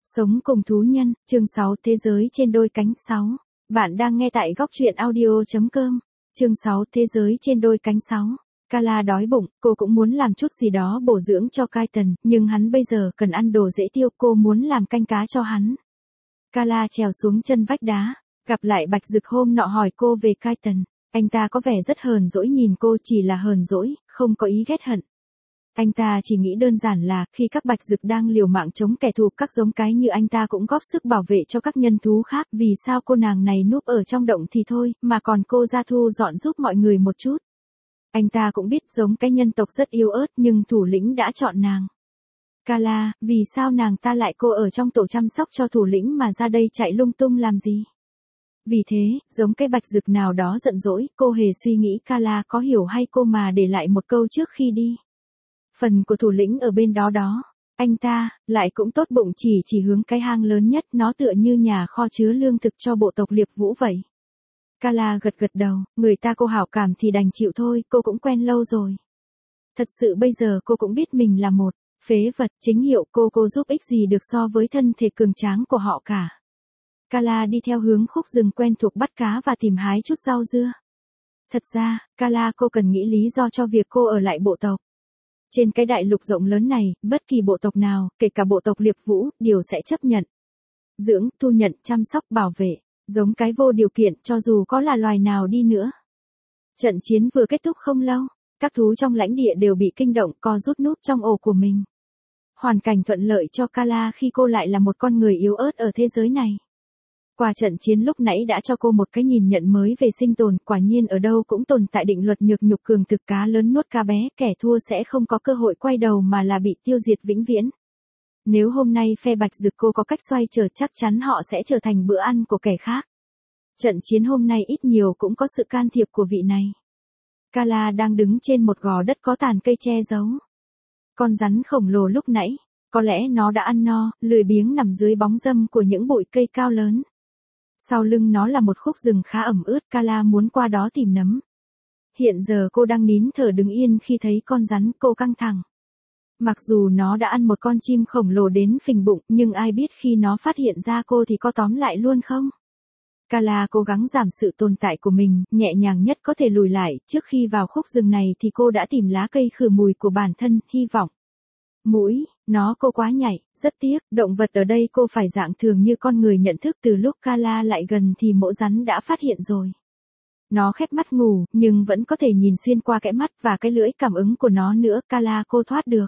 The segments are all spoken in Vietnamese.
Sống cùng thú nhân, chương 6 Thế giới trên đôi cánh 6. Bạn đang nghe tại góc truyện audio.com. Chương 6 Thế giới trên đôi cánh 6. Kala đói bụng, cô cũng muốn làm chút gì đó bổ dưỡng cho Kaiten, nhưng hắn bây giờ cần ăn đồ dễ tiêu, cô muốn làm canh cá cho hắn. Kala trèo xuống chân vách đá, gặp lại Bạch Dực hôm nọ hỏi cô về Kaiten. Anh ta có vẻ rất hờn dỗi nhìn cô, chỉ là hờn dỗi, không có ý ghét hận. Anh ta chỉ nghĩ đơn giản là, khi các Bạch Dực đang liều mạng chống kẻ thù, các giống cái như anh ta cũng góp sức bảo vệ cho các nhân thú khác, vì sao cô nàng này núp ở trong động thì thôi, mà còn cô ra thu dọn giúp mọi người một chút. Anh ta cũng biết giống cái nhân tộc rất yếu ớt, nhưng thủ lĩnh đã chọn nàng. Kala, vì sao nàng ta lại cô ở trong tổ chăm sóc cho thủ lĩnh mà ra đây chạy lung tung làm gì? Vì thế, giống cái Bạch Dực nào đó giận dỗi, cô hề suy nghĩ Kala có hiểu hay cô mà để lại một câu trước khi đi. Phần của thủ lĩnh ở bên đó đó. Anh ta, lại cũng tốt bụng chỉ hướng cái hang lớn nhất, nó tựa như nhà kho chứa lương thực cho bộ tộc Liệp Vũ vậy. Kala gật đầu, người ta cô hảo cảm thì đành chịu thôi, cô cũng quen lâu rồi. Thật sự bây giờ cô cũng biết mình là một phế vật, chính hiệu cô giúp ích gì được so với thân thể cường tráng của họ cả. Kala đi theo hướng khúc rừng quen thuộc bắt cá và tìm hái chút rau dưa. Thật ra, Kala cô cần nghĩ lý do cho việc cô ở lại bộ tộc. Trên cái đại lục rộng lớn này, bất kỳ bộ tộc nào, kể cả bộ tộc Liệp Vũ, đều sẽ chấp nhận, dưỡng, thu nhận, chăm sóc, bảo vệ, giống cái vô điều kiện, cho dù có là loài nào đi nữa. Trận chiến vừa kết thúc không lâu, các thú trong lãnh địa đều bị kinh động, co rút núp trong ổ của mình. Hoàn cảnh thuận lợi cho Kala khi cô lại là một con người yếu ớt ở thế giới này. Qua trận chiến lúc nãy đã cho cô một cái nhìn nhận mới về sinh tồn, quả nhiên ở đâu cũng tồn tại định luật nhược nhục cường thực, cá lớn nuốt cá bé, kẻ thua sẽ không có cơ hội quay đầu mà là bị tiêu diệt vĩnh viễn. Nếu hôm nay phe Bạch Dực cô có cách xoay trở, chắc chắn họ sẽ trở thành bữa ăn của kẻ khác. Trận chiến hôm nay ít nhiều cũng có sự can thiệp của vị này. Kala đang đứng trên một gò đất có tàn cây che giấu. Con rắn khổng lồ lúc nãy, có lẽ nó đã ăn no, lười biếng nằm dưới bóng râm của những bụi cây cao lớn. Sau lưng nó là một khúc rừng khá ẩm ướt, Kala muốn qua đó tìm nấm. Hiện giờ cô đang nín thở đứng yên khi thấy con rắn, cô căng thẳng. Mặc dù nó đã ăn một con chim khổng lồ đến phình bụng, nhưng ai biết khi nó phát hiện ra cô thì có tóm lại luôn không? Kala cố gắng giảm sự tồn tại của mình, nhẹ nhàng nhất có thể lùi lại, trước khi vào khúc rừng này thì cô đã tìm lá cây khử mùi của bản thân, hy vọng. Mũi, cô quá nhạy, rất tiếc, động vật ở đây cô phải dạng thường như con người nhận thức, từ lúc Kala lại gần thì mỗ rắn đã phát hiện rồi. Nó khép mắt ngủ, nhưng vẫn có thể nhìn xuyên qua cái mắt và cái lưỡi cảm ứng của nó nữa, Kala cô thoát được.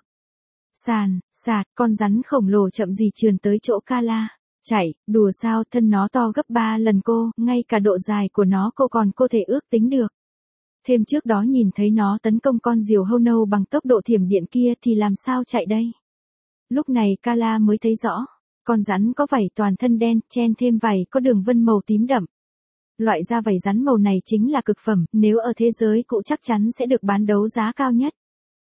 Sạt, con rắn khổng lồ chậm gì trườn tới chỗ Kala. Chạy, đùa sao, thân nó to gấp 3 lần cô, ngay cả độ dài của nó cô còn có thể ước tính được. Thêm trước đó nhìn thấy nó tấn công con diều hâu nâu bằng tốc độ thiểm điện kia thì làm sao chạy đây? Lúc này Kala mới thấy rõ, con rắn có vảy toàn thân đen, chen thêm vảy có đường vân màu tím đậm. Loại da vảy rắn màu này chính là cực phẩm, nếu ở thế giới cũ chắc chắn sẽ được bán đấu giá cao nhất.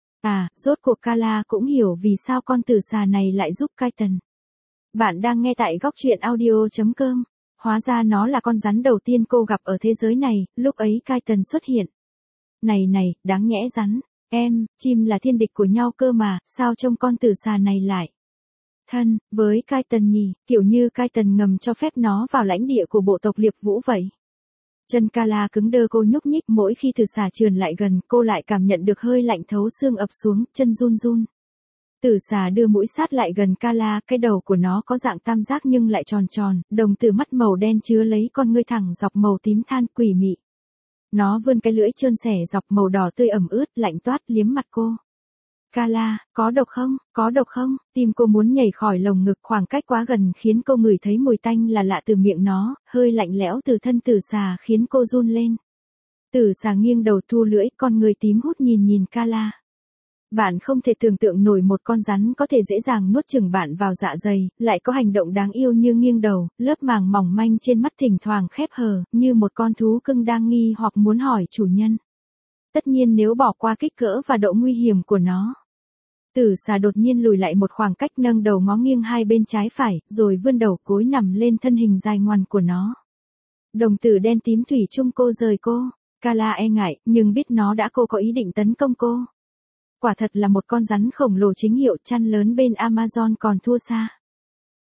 Rốt cuộc Kala cũng hiểu vì sao con tử xà này lại giúp Kaiten. Bạn đang nghe tại góc truyện audio.com. Hóa ra nó là con rắn đầu tiên cô gặp ở thế giới này, lúc ấy Kaiten xuất hiện. Này, đáng nhẽ rắn, chim là thiên địch của nhau cơ mà, sao trông con tử xà này lại thân với Kaiten nhỉ, kiểu như Kaiten ngầm cho phép nó vào lãnh địa của bộ tộc Liệp Vũ vậy. Chân Kala cứng đơ, cô nhúc nhích, mỗi khi tử xà trườn lại gần, cô lại cảm nhận được hơi lạnh thấu xương ập xuống, chân run. Tử xà đưa mũi sát lại gần Kala, cái đầu của nó có dạng tam giác nhưng lại tròn, đồng tử mắt màu đen chứa lấy con ngươi thẳng dọc màu tím than quỷ mị. Nó vươn cái lưỡi trơn xẻ dọc màu đỏ tươi ẩm ướt, lạnh toát liếm mặt cô. Kala, có độc không? Tim cô muốn nhảy khỏi lồng ngực, khoảng cách quá gần khiến cô ngửi thấy mùi tanh là lạ từ miệng nó, hơi lạnh lẽo từ thân tử xà khiến cô run lên. Tử xà nghiêng đầu thu lưỡi, con người tím hút nhìn Kala. Bạn không thể tưởng tượng nổi một con rắn có thể dễ dàng nuốt chửng bạn vào dạ dày, lại có hành động đáng yêu như nghiêng đầu, lớp màng mỏng manh trên mắt thỉnh thoảng khép hờ, như một con thú cưng đang nghi hoặc muốn hỏi chủ nhân. Tất nhiên nếu bỏ qua kích cỡ và độ nguy hiểm của nó. Tử xà đột nhiên lùi lại một khoảng cách, nâng đầu ngó nghiêng hai bên trái phải, rồi vươn đầu cối nằm lên thân hình dài ngoằn của nó. Đồng tử đen tím thủy chung cô rời cô. Kala e ngại, nhưng biết nó đã có ý định tấn công cô. Quả thật là một con rắn khổng lồ chính hiệu, chăn lớn bên Amazon còn thua xa.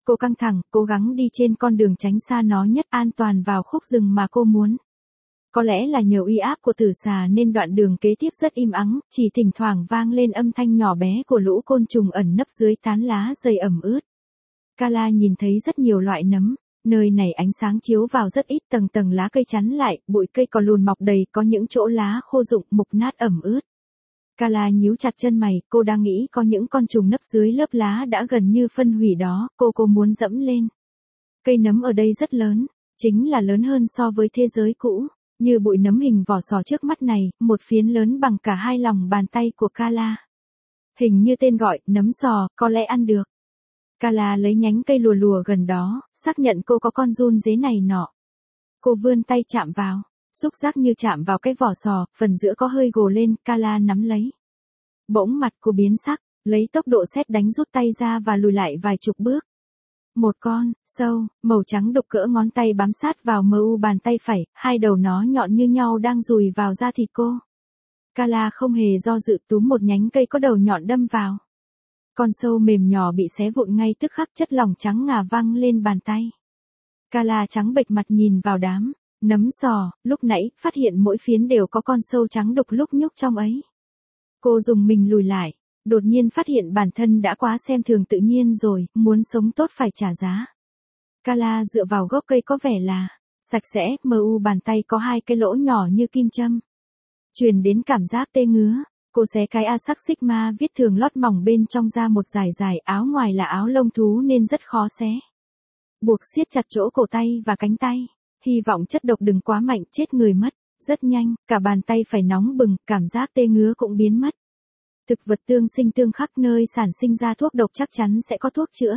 Cô căng thẳng, cố gắng đi trên con đường tránh xa nó nhất an toàn vào khúc rừng mà cô muốn. Có lẽ là nhờ uy áp của tử xà nên đoạn đường kế tiếp rất im ắng, chỉ thỉnh thoảng vang lên âm thanh nhỏ bé của lũ côn trùng ẩn nấp dưới tán lá dày ẩm ướt. Kala nhìn thấy rất nhiều loại nấm, nơi này ánh sáng chiếu vào rất ít, tầng tầng lá cây chắn lại, bụi cây cỏ lùn mọc đầy, có những chỗ lá khô rụng, mục nát ẩm ướt. Kala nhíu chặt chân mày, cô đang nghĩ có những con trùng nấp dưới lớp lá đã gần như phân hủy đó, cô muốn dẫm lên. Cây nấm ở đây rất lớn, chính là lớn hơn so với thế giới cũ, như bụi nấm hình vỏ sò trước mắt này, một phiến lớn bằng cả hai lòng bàn tay của Kala. Hình như tên gọi, nấm sò, có lẽ ăn được. Kala lấy nhánh cây lùa lùa gần đó, xác nhận cô có con giun dế này nọ. Cô vươn tay chạm vào, xúc giác như chạm vào cái vỏ sò, phần giữa có hơi gồ lên, Kala nắm lấy. Bỗng mặt cô biến sắc, lấy tốc độ sét đánh rút tay ra và lùi lại vài chục bước. Một con sâu, màu trắng đục cỡ ngón tay bám sát vào mu bàn tay phải, hai đầu nó nhọn như nhau đang dùi vào da thịt cô. Kala không hề do dự túm một nhánh cây có đầu nhọn đâm vào. Con sâu mềm nhỏ bị xé vụn ngay tức khắc, chất lỏng trắng ngà văng lên bàn tay. Kala trắng bệch mặt nhìn vào đám nấm sò, lúc nãy phát hiện mỗi phiến đều có con sâu trắng đục lúc nhúc trong ấy. Cô dùng mình lùi lại, đột nhiên phát hiện bản thân đã quá xem thường tự nhiên rồi, muốn sống tốt phải trả giá. Kala dựa vào gốc cây có vẻ là sạch sẽ, mu bàn tay có hai cái lỗ nhỏ như kim châm. Truyền đến cảm giác tê ngứa, cô xé cái Asac Sigma viết thường lót mỏng bên trong ra một dải dài, áo ngoài là áo lông thú nên rất khó xé. Buộc siết chặt chỗ cổ tay và cánh tay, hy vọng chất độc đừng quá mạnh chết người mất. Rất nhanh, cả bàn tay phải nóng bừng, cảm giác tê ngứa cũng biến mất. Thực vật tương sinh tương khắc, nơi sản sinh ra thuốc độc chắc chắn sẽ có thuốc chữa.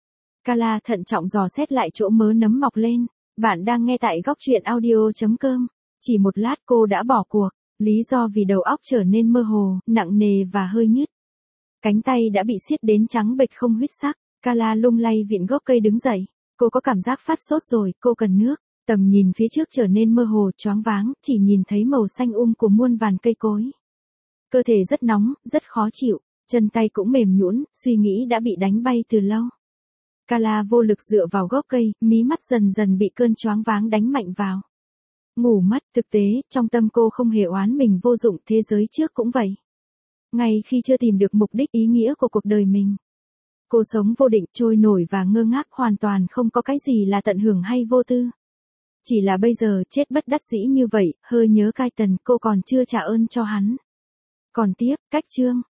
Kala thận trọng dò xét lại chỗ mớ nấm mọc lên. Bạn đang nghe tại góc truyện audio.com. Chỉ một lát cô đã bỏ cuộc, lý do vì đầu óc trở nên mơ hồ, nặng nề và hơi nhức. Cánh tay đã bị siết đến trắng bệch không huyết sắc. Kala lung lay vịn gốc cây đứng dậy. Cô có cảm giác phát sốt rồi, cô cần nước. Tầm nhìn phía trước trở nên mơ hồ, choáng váng, chỉ nhìn thấy màu xanh của muôn vàn cây cối. Cơ thể rất nóng, rất khó chịu, chân tay cũng mềm nhũn, suy nghĩ đã bị đánh bay từ lâu. Kala vô lực dựa vào gốc cây, mí mắt dần dần bị cơn choáng váng đánh mạnh vào. Ngủ mất, thực tế, trong tâm cô không hề oán mình vô dụng, thế giới trước cũng vậy. Ngay khi chưa tìm được mục đích ý nghĩa của cuộc đời mình. Cô sống vô định, trôi nổi và ngơ ngác, hoàn toàn không có cái gì là tận hưởng hay vô tư. Chỉ là bây giờ chết bất đắc dĩ như vậy, hơi nhớ Cai Tần, cô còn chưa trả ơn cho hắn. Còn tiếp, cách chương.